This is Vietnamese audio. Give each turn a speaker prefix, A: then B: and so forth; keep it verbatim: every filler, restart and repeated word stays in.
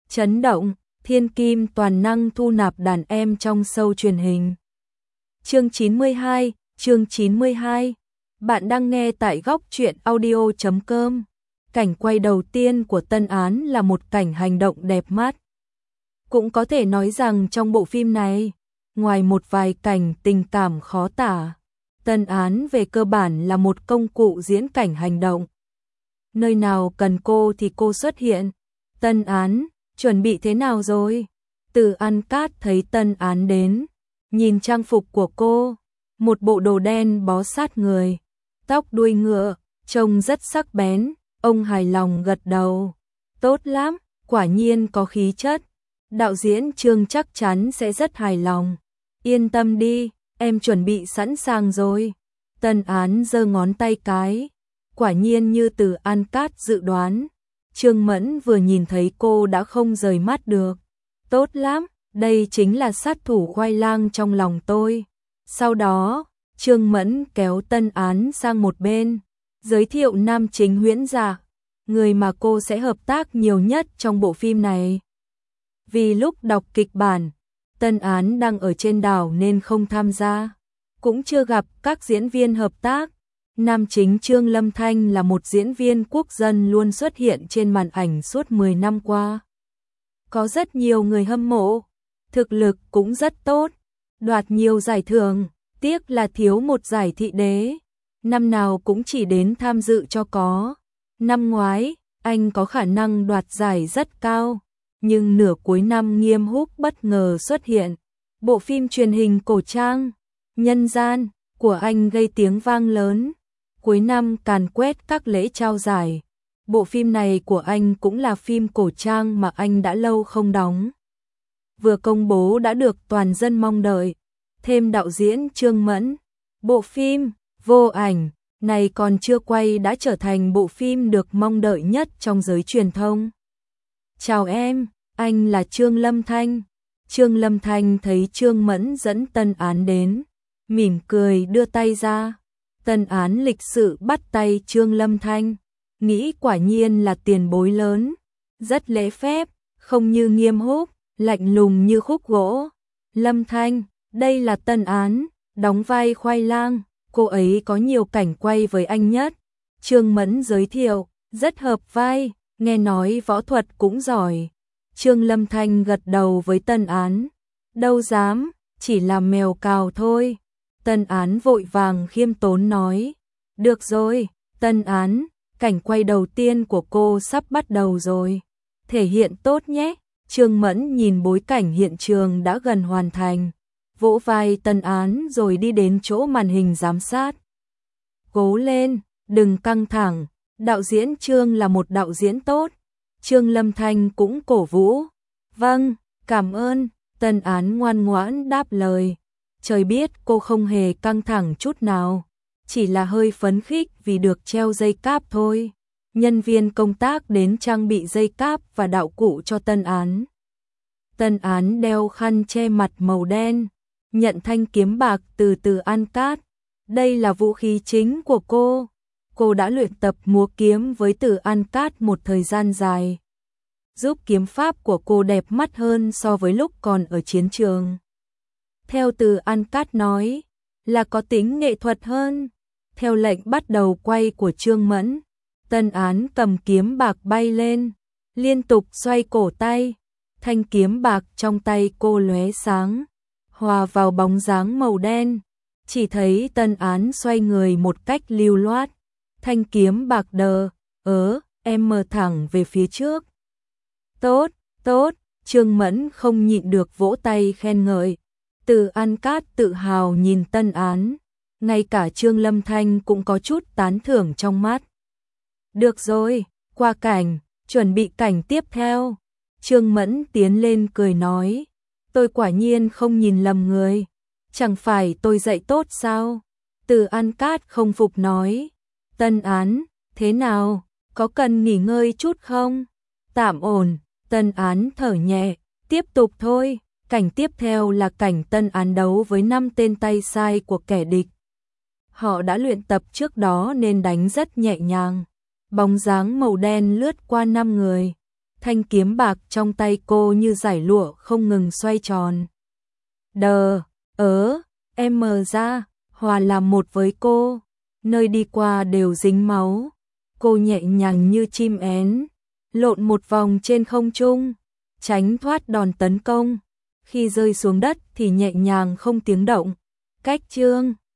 A: Chấn động, thiên kim toàn năng thu nạp đàn em trong show truyền hình. Chương chín mươi hai, chương chín mươi hai. Bạn đang nghe tại góc truyện audio chấm com. Cảnh quay đầu tiên của Tân Án là một cảnh hành động đẹp mắt. Cũng có thể nói rằng trong bộ phim này, ngoài một vài cảnh tình cảm khó tả, Tân Án về cơ bản là một công cụ diễn cảnh hành động. Nơi nào cần cô thì cô xuất hiện. Tân Án, chuẩn bị thế nào rồi? Từ An Cát thấy Tân Án đến, nhìn trang phục của cô, một bộ đồ đen bó sát người, tóc đuôi ngựa, trông rất sắc bén, ông hài lòng gật đầu. Tốt lắm, quả nhiên có khí chất. Đạo diễn Trương chắc chắn sẽ rất hài lòng. Yên tâm đi, em chuẩn bị sẵn sàng rồi. Tân Án giơ ngón tay cái. Quả nhiên như Từ An Cát dự đoán, Trương Mẫn vừa nhìn thấy cô đã không rời mắt được. Tốt lắm, đây chính là sát thủ khoai lang trong lòng tôi. Sau đó, Trương Mẫn kéo Tân Án sang một bên, giới thiệu nam chính Huyễn Dạ, người mà cô sẽ hợp tác nhiều nhất trong bộ phim này. Vì lúc đọc kịch bản, Tân Án đang ở trên đảo nên không tham gia, cũng chưa gặp các diễn viên hợp tác. Nam chính Trương Lâm Thanh là một diễn viên quốc dân luôn xuất hiện trên màn ảnh suốt mười năm qua. Có rất nhiều người hâm mộ, thực lực cũng rất tốt, đoạt nhiều giải thưởng, tiếc là thiếu một giải thị đế. Năm nào cũng chỉ đến tham dự cho có. Năm ngoái, anh có khả năng đoạt giải rất cao, nhưng nửa cuối năm Nghiêm Húc bất ngờ xuất hiện. Bộ phim truyền hình cổ trang, Nhân gian, của anh gây tiếng vang lớn. Cuối năm càn quét các lễ trao giải. Bộ phim này của anh cũng là phim cổ trang mà anh đã lâu không đóng. Vừa công bố đã được toàn dân mong đợi. Thêm đạo diễn Trương Mẫn. Bộ phim Vô Ảnh này còn chưa quay đã trở thành bộ phim được mong đợi nhất trong giới truyền thông. Chào em, anh là Trương Lâm Thanh. Trương Lâm Thanh thấy Trương Mẫn dẫn Tân Án đến, mỉm cười đưa tay ra. Tân Án lịch sự bắt tay Trương Lâm Thanh, nghĩ quả nhiên là tiền bối lớn, rất lễ phép, không như Nghiêm Húc, lạnh lùng như khúc gỗ. Lâm Thanh, đây là Tân Án, đóng vai khoai lang, cô ấy có nhiều cảnh quay với anh nhất. Trương Mẫn giới thiệu, rất hợp vai, nghe nói võ thuật cũng giỏi. Trương Lâm Thanh gật đầu với Tân Án, đâu dám, chỉ là mèo cào thôi. Tân Án vội vàng khiêm tốn nói, được rồi, Tân Án, cảnh quay đầu tiên của cô sắp bắt đầu rồi, thể hiện tốt nhé. Trương Mẫn nhìn bối cảnh hiện trường đã gần hoàn thành, vỗ vai Tân Án rồi đi đến chỗ màn hình giám sát. Cố lên, đừng căng thẳng, đạo diễn Trương là một đạo diễn tốt. Trương Lâm Thanh cũng cổ vũ. Vâng, cảm ơn. Tân Án ngoan ngoãn đáp lời. Trời biết cô không hề căng thẳng chút nào, chỉ là hơi phấn khích vì được treo dây cáp thôi. Nhân viên công tác đến trang bị dây cáp và đạo cụ cho Tân Án. Tân Án đeo khăn che mặt màu đen, nhận thanh kiếm bạc từ Từ An Cát. Đây là vũ khí chính của cô. Cô đã luyện tập múa kiếm với Từ An Cát một thời gian dài, giúp kiếm pháp của cô đẹp mắt hơn so với lúc còn ở chiến trường. Theo Từ An Cát nói, là có tính nghệ thuật hơn. Theo lệnh bắt đầu quay của Trương Mẫn, Tân Án cầm kiếm bạc bay lên, liên tục xoay cổ tay. Thanh kiếm bạc trong tay cô lóe sáng, hòa vào bóng dáng màu đen. Chỉ thấy Tân Án xoay người một cách lưu loát. Thanh kiếm bạc đờ, ớ, em mờ thẳng về phía trước. Tốt, tốt, Trương Mẫn không nhịn được vỗ tay khen ngợi. Từ An Cát tự hào nhìn Tân Án, ngay cả Trương Lâm Thanh cũng có chút tán thưởng trong mắt. Được rồi, qua cảnh, chuẩn bị cảnh tiếp theo. Trương Mẫn tiến lên cười nói, tôi quả nhiên không nhìn lầm người, chẳng phải tôi dạy tốt sao? Từ An Cát không phục nói, Tân Án, thế nào, có cần nghỉ ngơi chút không? Tạm ổn. Tân Án thở nhẹ, tiếp tục thôi. Cảnh tiếp theo là cảnh Tân Án đấu với năm tên tay sai của kẻ địch. Họ đã luyện tập trước đó nên đánh rất nhẹ nhàng. Bóng dáng màu đen lướt qua năm người. thanh kiếm bạc trong tay cô như giải lụa không ngừng xoay tròn. Đờ, ớ, em mờ ra, hòa làm một với cô, nơi đi qua đều dính máu. Cô nhẹ nhàng như chim én, lộn một vòng trên không trung, tránh thoát đòn tấn công. Khi rơi xuống đất thì nhẹ nhàng không tiếng động. Cách chương